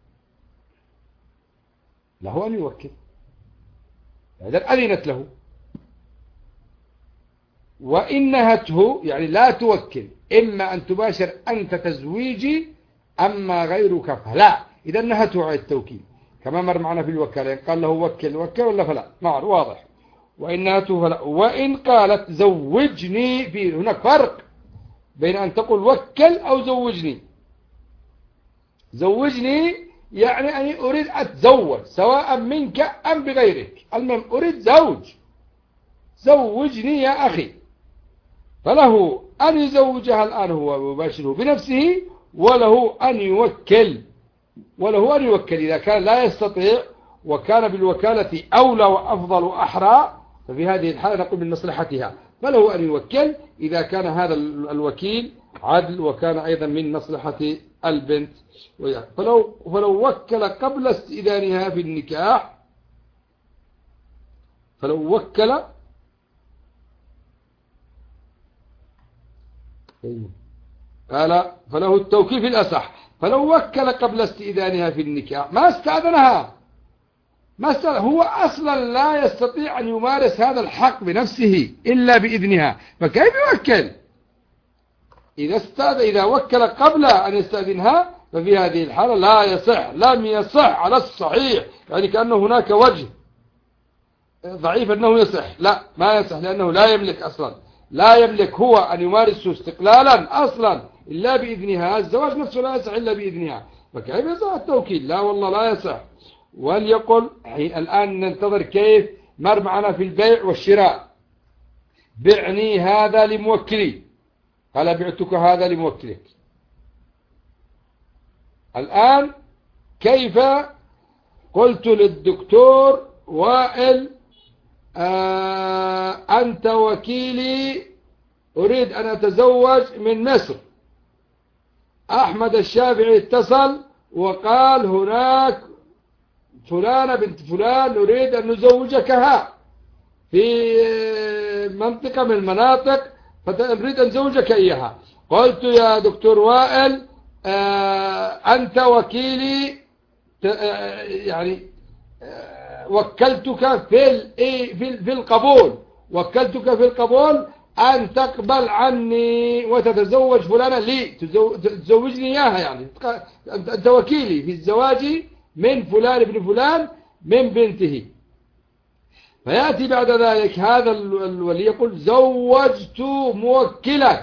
له أن يوكل، إذا أذنت له. وإن نهته يعني لا توكل، إما أن تباشر أنت تزويجي أما غيرك فلا، إذا نهته على التوكيل كما مر معنا في الوكالة، قال له وكل ولا فلا، معه واضح. وإن نهته فلا. وإن قالت زوجني، في هناك فرق بين أن تقول وكل أو زوجني. زوجني يعني أني أريد أتزوج سواء منك أم بغيرك، المهم أريد زوج، زوجني يا أخي، فله أن يزوجها الآن هو مباشره بنفسه، وله أن يوكل، إذا كان لا يستطيع وكان بالوكالة أولى وأفضل وأحرى، ففي هذه الحالة نقول من مصلحتها، فله أن يوكل إذا كان هذا الوكيل عدل وكان أيضا من مصلحة البنت. فلو وكل قبل استئذانها في النكاح، فلو وكل قال فله التوكيل في الأصح. فلو وكل قبل استئذانها في النكاح ما استأذنها، هو أصلا لا يستطيع أن يمارس هذا الحق بنفسه إلا بإذنها، فكيف يوكل؟ إذا وكل قبل أن يستأذنها ففي هذه الحالة لا يصح، لم يصح على الصحيح، يعني كأنه هناك وجه ضعيف أنه يصح، لا ما يصح، لأنه لا يملك أصلا، لا يملك هو أن يمارسه استقلالا أصلا إلا بإذنها. الزواج نفسه لا يصح إلا بإذنها، فكيف يصح التوكيل؟ لا والله لا يصح. وليقل الآن ننتظر كيف مر معنا في البيع والشراء. بعني هذا لموكلي، قال بعتك هذا لموكلك. الآن كيف قلت للدكتور وائل أنت وكيلي أريد أن أتزوج من مصر. أحمد الشافعي اتصل وقال هناك فلانة بنت فلان نريد أن نزوجكها في منطقة من المناطق، فنريد أن نزوجك إياها. قلت يا دكتور وائل أنت وكيلي، يعني وكلتك في القبول، وكلتك في القبول أن تقبل عني وتتزوج فلانة لي، تزوجني إياها، يعني أنت وكيلي في الزواج من فلان ابن فلان من بنته. فيأتي بعد ذلك هذا الولي يقول زوجت موكلك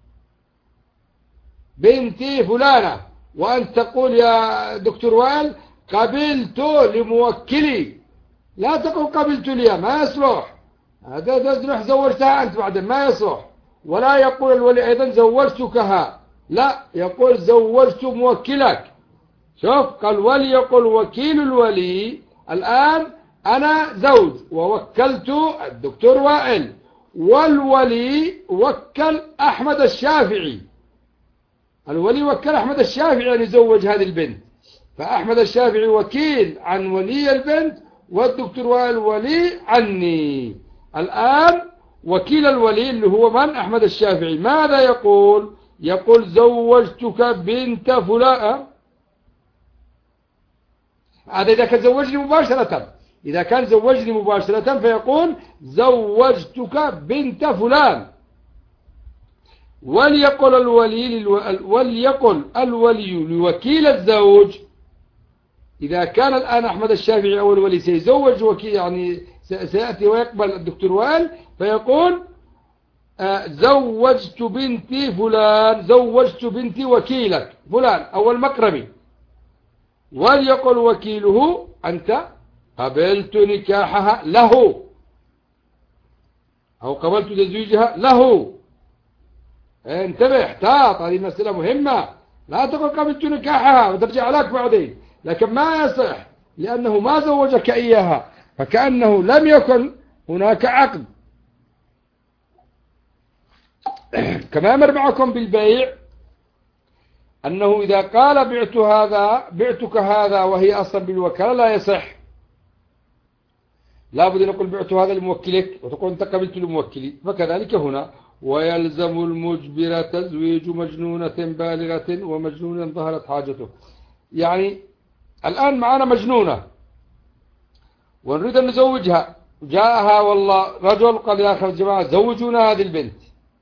بنتي فلانة، وأنت تقول يا دكتور وائل قبلت لموكلي، لا تقول قبلت لي، ما يصلح، هذا تروح زوجتها أنت بعدين، ما يصلح. ولا يقول الولي أيضا زوجتكها، لا يقول زوجت موكلك. شوف قال ولي، يقول وكيل الولي الآن أنا زوج ووكلت الدكتور وائل، والولي وكل أحمد الشافعي، الولي وكل أحمد الشافعي أن يزوج هذه البنت، فأحمد الشافعي وكيل عن ولي البنت والدكتور وائل ولي عني. الآن وكيل الولي اللي هو من؟ أحمد الشافعي، ماذا يقول؟ يقول زوجتك بنت فلان. هذا إذا كان زوجني مباشرة، إذا كان زوجني مباشرة فيقول زوجتك بنت فلان. وليقل الولي لوكيل الزوج، إذا كان الآن أحمد الشافعي أو الولي سيزوج وكيل، يعني سيأتي ويقبل الدكتور وائل، فيقول زوجت بنتي فلان، زوجت بنتي وكيلك فلان أو المقربي. وليقل وكيله أنت قبلت نكاحها له أو قبلت تزويجها له. انتبه، احتاط، هذه مسألة مهمة، لا تقل قبلت نكاحها وترجع لك بعدين، لكن ما يصح لأنه ما زوجك إياها، فكأنه لم يكن هناك عقد. كما أمر معكم بالبيع أنه إذا قال بعتك هذا وهي أصلا بالوكالة لا يصح، لا بد أن نقول بعت هذا لموكلك وتقول أنت قبلت لموكلي. فكذلك هنا ويلزم المجبر تزويج مجنونة بالغة ومجنون ظهرت حاجته. يعني الآن معنا مجنونة ونريد أن نزوجها، جاءها والله رجل قال يا أخي الجماعة زوجونا هذه البنت،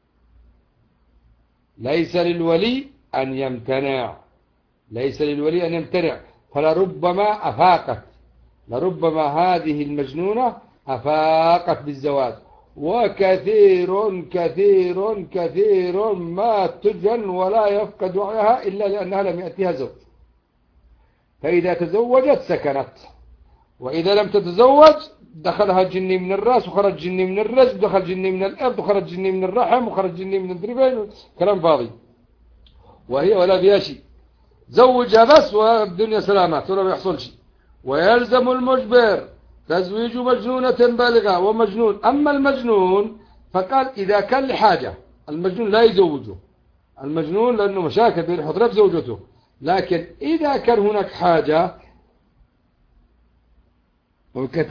ليس للولي أن يمتنع، ليس للولي أن يمتنع، فلربما أفاقت، لربما هذه المجنونة أفاقت بالزواج، وكثير كثير كثير ما تجن ولا يفقد وعيها إلا لأنها لم يأتيها زوج، فإذا تزوجت سكنت، وإذا لم تتزوج دخلها جني من الرأس وخرج جني من الرجل ودخل جني من الأرض وخرج جني من الرحم وخرج جني من الدربين، كلام فاضي، وهي ولا فيها شيء، زوجها بس والدنيا سلامات ولا بيحصل شيء. ويلزم المجبر تزويج مجنونة بالغة ومجنون. أما المجنون فقال إذا كان لحاجة، المجنون لا يزوجه، المجنون لأنه مشاكل بين حضرة بزوجته، لكن إذا كان هناك حاجة،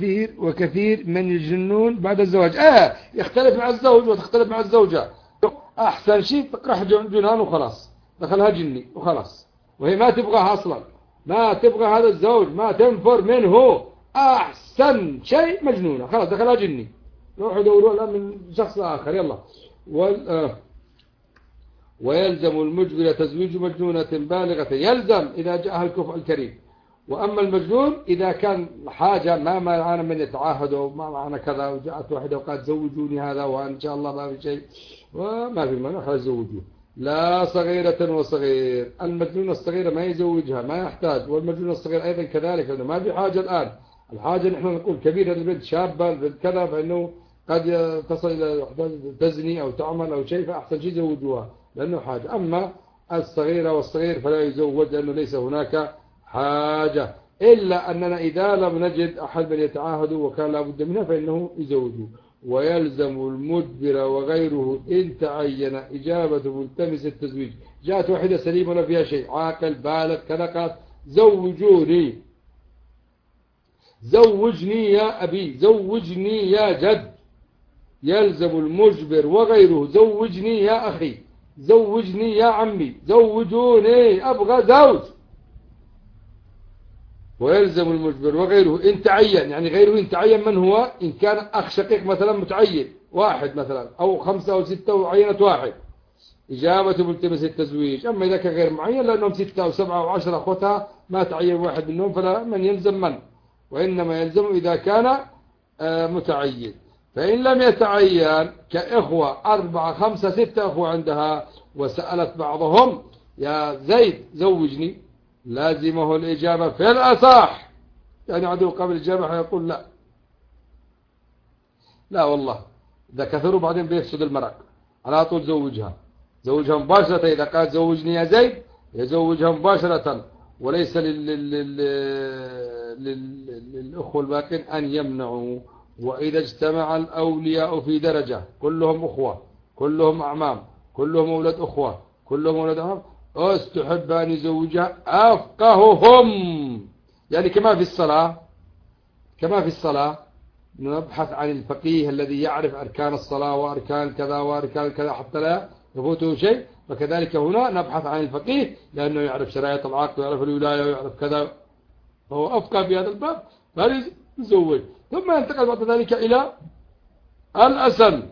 وكثير من الجنون بعد الزواج يختلف مع الزوج وتختلف مع الزوجة. أحسن شيء تقرح جنان وخلاص، دخلها جني وخلاص، وهي ما تبغاها أصلا، ما تبغى هذا الزوج، ما تنفر منه، أحسن شيء مجنونة، خلاص دخلها جني، روحوا يدوروا لها من شخص آخر. يلا. ويلزم المجبر تزويج مجنونة بالغة، يلزم إذا جاءها الكفء الكريم. وأما المجنون إذا كان حاجة ما معنا من يتعاهدوا، ما معنا كذا، وجاءت واحدة وقالت زوجوني هذا وإن شاء الله ما في شيء وما في مانع، خلاص زوجوه. لا صغيرة وصغير، المجنون الصغيرة ما يزوجها، ما يحتاج، والمجنون الصغير أيضا كذلك، لأنه ما في حاجة الآن. الحاجة نحن نقول كبيرة البنت، شابة البنت كذا، فإنه قد تصل إلى تزني أو تعمل أو شيء، فأحسن شيء زوجوها لأنه حاجة. أما الصغيرة والصغير فلا يزوج لأنه ليس هناك حاجة، إلا أننا إذا لم نجد أحد من يتعاهد وكان لابد منها فإنه يزوجه. ويلزم المجبر وغيره إن تعين إجابة ملتمس التزويج. جاءت واحدة سليمة ولا فيها شيء، عاقل بالغ كذا، قالت زوجوني، زوجني يا أبي، زوجني يا جد. يلزم المجبر وغيره زوجني يا أخي، زوجني يا عمي، زوجوني أبغى زوج. ويلزم المجبر وغيره إن تعين، يعني غيره إن تعين من هو؟ إن كان أخ شقيق مثلا متعين واحد مثلا، أو 5 أو 6 وعينت واحد، إجابة ملتمس التزويج. أما إذا كان غير معين لأنهم 6 أو 7 أو 10 أخوتها ما تعين واحد منهم، فلا من يلزم من، وإنما يلزم إذا كان متعين. فإن لم يتعين كإخوة 4 5 6 أخوة عندها، وسألت بعضهم يا زيد زوجني، لازمه الإجابة في الأصح. يعني عدو قبل الإجابة حيقول لا، لا والله إذا كثروا بعدين بيفسد المرأة، على طول زوجها مباشرة. إذا قال زوجني يا زيد يزوجها مباشرة، وليس للأخوة الباقين أن يمنعوا. وإذا اجتمع الأولياء في درجة، كلهم أخوة، كلهم أعمام، كلهم أولاد أخوة، كلهم أولاد أعمام، استحب أن يزوجها أفقههم. يعني كما في الصلاة نبحث عن الفقيه الذي يعرف أركان الصلاة وأركان كذا وأركان كذا حتى لا يفوته شيء، فكذلك هنا نبحث عن الفقيه لأنه يعرف شرائط العقد ويعرف الولاية ويعرف كذا، فهو أفقه في هذا الباب فليزوج. ثم ينتقل بعد ذلك إلى الأسن،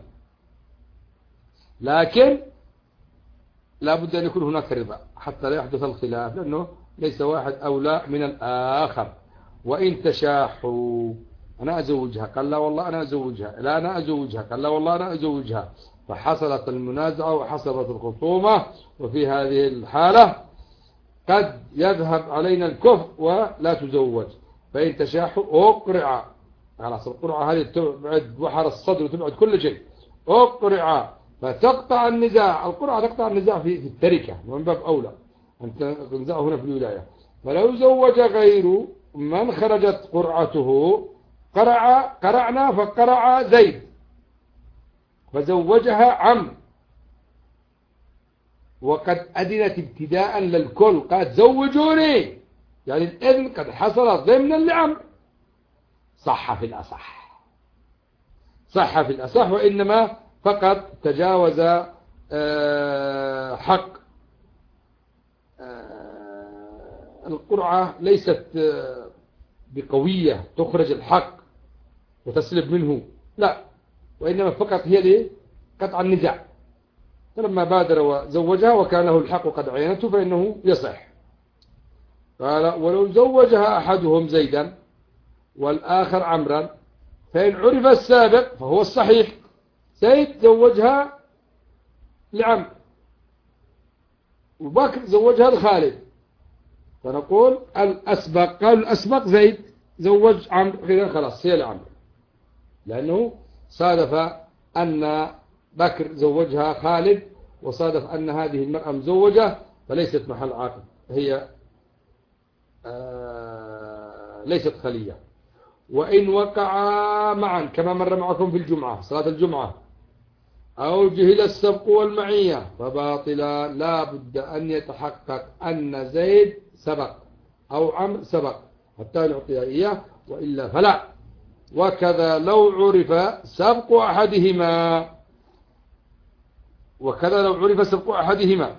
لكن لا بد أن يكون هناك رضا حتى لا يحدث الخلاف، لأنه ليس واحد أولى من الآخر. وإن تشاحوا، أنا أزوجها، قال لا والله أنا أزوجها، لا أنا أزوجها، قال لا والله أنا أزوجها، فحصلت المنازعة وحصلت الخصومة، وفي هذه الحالة قد يذهب علينا الكفر ولا تزوج. فإن تشاحوا أقرع، خلاص القرعة هذه تبعد بحر الصدر وتبعد كل شيء، أقرع فتقطع النزاع. القرعة تقطع النزاع في التركة، ومن باب أولى أن تنزع هنا في الولاية. فلو زوج غير من خرجت قرعته، قرعنا فقرع زيد فزوجها عمرو، وقد أذنت ابتداء للكل، قالت زوجوني، يعني الإذن قد حصل ضمنا لعمرو، صح في الأصح، وإنما فقط تجاوز حق. القرعة ليست بقوية تخرج الحق وتسلب منه، لا، وإنما فقط هي لقطع النزاع. فلما بادر وزوجها وكان له الحق قد عينته فإنه يصح. قال ولو زوجها أحدهم زيدا والآخر عمرا، فإن عرف السابق فهو الصحيح، زيد زوجها لعمرو وبكر زوجها لخالد، فنقول الأسبق، قال الأسبق زيد زوج عمرو، إذا خلاص هي لعمرو، لأنه صادف أن بكر زوجها خالد، وصادف أن هذه المرأة مزوجة فليست محل عقد، هي ليست خلية. وإن وقعا معا كما مر معكم في الجمعة، صلاة الجمعة، أو جهل السبق والمعية فباطلا، لا بد أن يتحقق أن زيد سبق أو عمرو سبق حتى نعطيها إياه، وإلا فلا. وكذا لو عرف سبق أحدهما، وكذا لو عرف سبق أحدهما.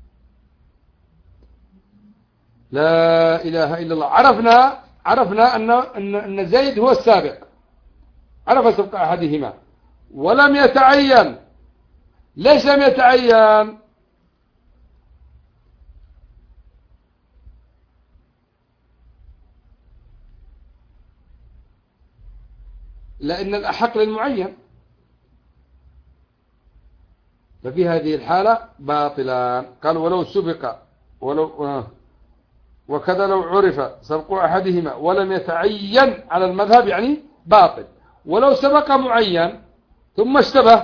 لا إله إلا الله. عرفنا أن زيد هو السابق، عرف سبق أحدهما ولم يتعين. ليش لم يتعين؟ لأن الأحق للمعين، ففي هذه الحالة باطلان. قال ولو سبق وكذا لو عرف سبق أحدهما ولم يتعين على المذهب يعني باطل. ولو سبق معين ثم اشتبه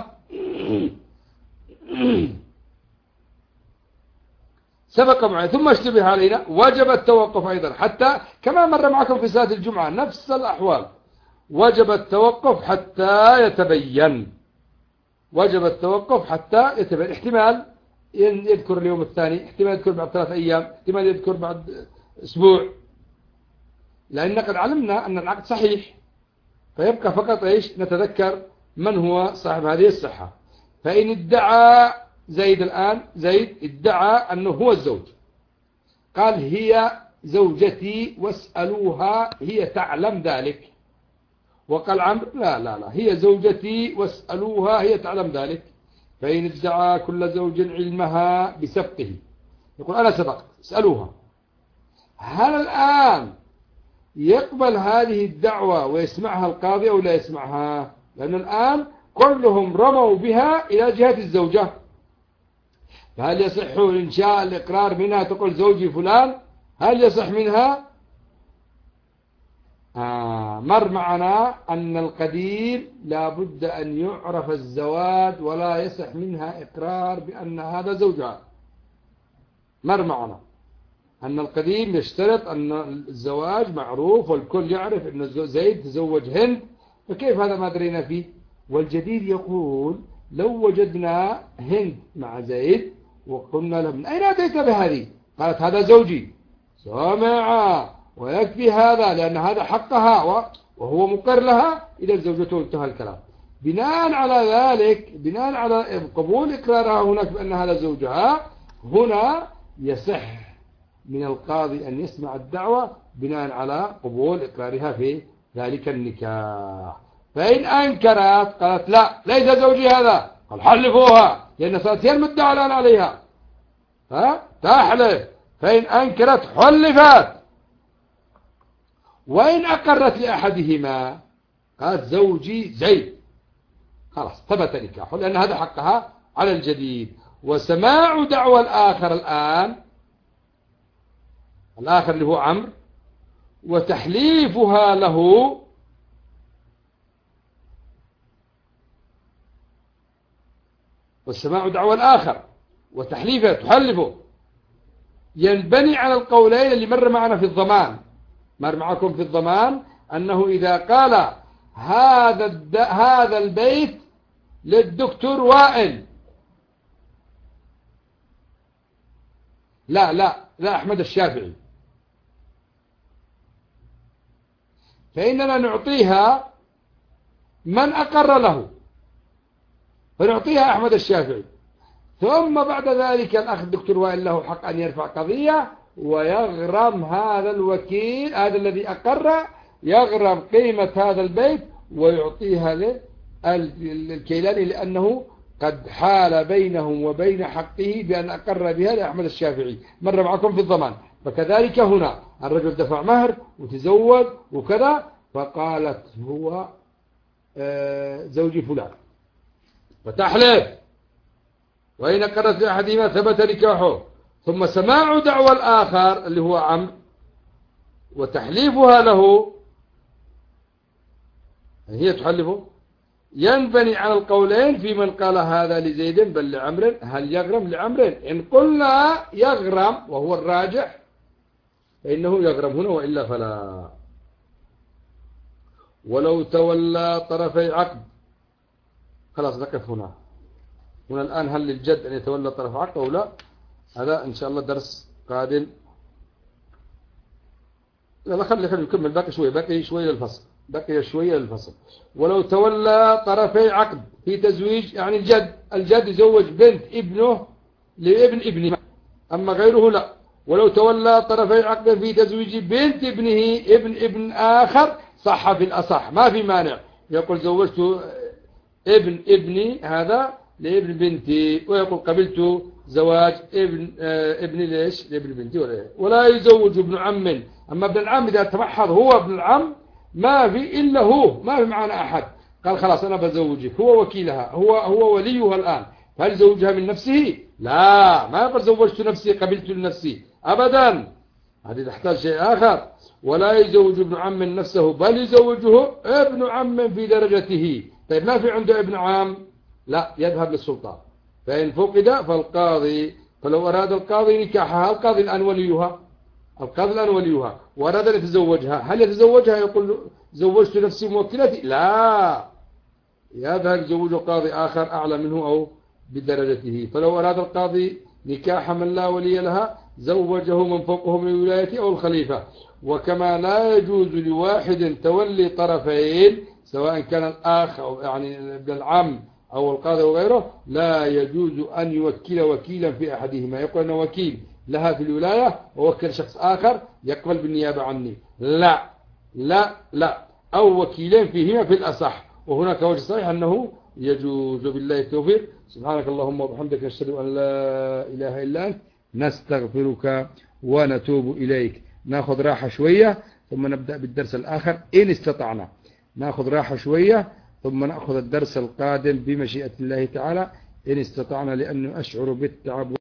سبق معين ثم اشتبه علينا وجب التوقف أيضا، حتى كما مر معكم في صلاة الجمعة نفس الأحوال. وجب التوقف حتى يتبين، وجب التوقف حتى يتبين. احتمال يذكر اليوم الثاني، احتمال يذكر بعد 3 أيام، احتمال يذكر بعد أسبوع، لأن قد علمنا أن العقد صحيح، فيبقى فقط إيش؟ نتذكر من هو صاحب هذه الصحة. فإن ادعى زيد الآن، زيد ادعى أنه هو الزوج، قال هي زوجتي واسألوها هي تعلم ذلك. وقال عمرو لا هي زوجتي واسألوها هي تعلم ذلك. فإن ادعى كل زوج علمها بسبقه، يقول أنا سبقت، اسألوها. هل الآن يقبل هذه الدعوة ويسمعها القاضي أو لا يسمعها؟ لأن الآن كلهم رموا بها إلى جهة الزوجة. فهل يصح إنشاء الإقرار منها تقول زوجي فلان؟ هل يصح منها؟ مر معنا أن القديم لا بد أن يعرف الزواج ولا يصح منها إقرار بأن هذا زوجها. مر معنا أن القديم يشترط أن الزواج معروف والكل يعرف أن زيد تزوج هند، فكيف هذا ما درينا فيه؟ والجديد يقول لو وجدنا هند مع زيد وقلنا له من أين أتيت بهذه؟ قالت هذا زوجي، سامع ويكفي هذا لأن هذا حقها وهو مقر لها، إذا زوجته انتهى الكلام. بناء على ذلك، بناء على قبول إقرارها هناك بأن هذا زوجها، هنا يصح من القاضي أن يسمع الدعوة بناء على قبول إقرارها في ذلك النكاح. فإن أنكرت قالت لا ليس زوجي هذا، قال حلفوها لأن صارت هي المدعى الآن عليها، تحلف. فإن أنكرت حلفت. وإن أقرت لأحدهما قالت زوجي زيد، خلاص ثبت نكاحه لأن هذا حقها على الجديد. وسماع دعوى الآخر الآن، الآخر اللي هو عمرو، وتحليفها له والسماع دعوى الآخر وتحليفه تحلفه ينبني على القولين اللي مر معنا في الضمان. مر معكم في الضمان أنه إذا قال هذا البيت للدكتور وائل، لا أحمد الشافعي، فإننا نعطيها من أقر له، فنعطيها أحمد الشافعي. ثم بعد ذلك الأخ الدكتور وائل له حق أن يرفع قضية ويغرم هذا الوكيل، هذا الذي أقر، يغرم قيمة هذا البيت ويعطيها للكيلاني لأنه قد حال بينهم وبين حقه بأن أقر بها لأحمد الشافعي. مر معكم في الضمان. فكذلك هنا الرجل دفع مهر وتزوج وكذا، فقالت هو زوجي فلان، فتحلف. وإن أقرت لأحدهما ثبت نكاحه. ثم سماع دعوى الآخر اللي هو عمرو وتحليفها له، هي تحلفه، ينبني على القولين في من قال هذا لزيد بل لعمر، هل يغرم لعمر؟ إن قلنا يغرم وهو الراجح فإنه يغرم هنا، وإلا فلا. ولو تولى طرفي عقد، خلاص نقف هنا الآن. هل للجد أن يتولى طرف عقد أو لا؟ هذا إن شاء الله درس قادم. لا خلي نكمل باقي شوي للفصل. بقي شوية للفصل. ولو تولى طرفي عقد في تزويج، يعني الجد يزوج بنت ابنه لابن ابنه، أما غيره لا. ولو تولى طرفي عقد في تزويج بنت ابنه ابن آخر صح في الأصح، ما في مانع. يقول زوجت ابن ابني هذا لابن بنتي، ويقول قبلت زواج ابني ليش لابن بنتي، ولا يزوج ابن عم. أما ابن العم إذا تمحض هو ابن العم ما في إلا هو، ما في معنا أحد، قال خلاص أنا بزوجك، هو وكيلها، هو وليها الآن، هل زوجها من نفسه؟ لا، ما يقول زوجت نفسي قبلت لنفسي أبدا، هذه تحتاج شيء آخر. ولا يزوج ابن عم نفسه، بل يزوجه ابن عم في درجته. طيب ما في عنده ابن عم، لا، يذهب للسلطان، فإن فقد فالقاضي، فلو أراد القاضي نكاحها، القاضي الآن وليها، وأراد أن يتزوجها، هل يتزوجها يقول زوجت نفسي موكلتي؟ لا، يذهب يزوج قاضي آخر أعلى منه أو بدرجته. فلو أراد القاضي نكاح من لا ولي لها زوجه من فوقه من الولاية أو الخليفة. وكما لا يجوز لواحد تولي طرفين، سواء كان الأخ أو يعني ابن العم أو القاضي وغيره، لا يجوز أن يوكل وكيلا في أحدهما، يقول أنه وكيل لها في الولاية ووكل شخص آخر يقبل بالنيابة عني، لا لا لا، أو وكيلين فيهما في الأصح. وهناك وجه صحيح أنه يجوز. بالله التوفيق. سبحانك اللهم وبحمدك، نشهد أن لا إله إلا أنت، نستغفرك ونتوب إليك. ناخذ راحة شوية ثم نبدأ بالدرس الآخر إن استطعنا. ناخذ راحة شوية ثم نأخذ الدرس القادم بمشيئة الله تعالى إن استطعنا، لأنه أشعر بالتعب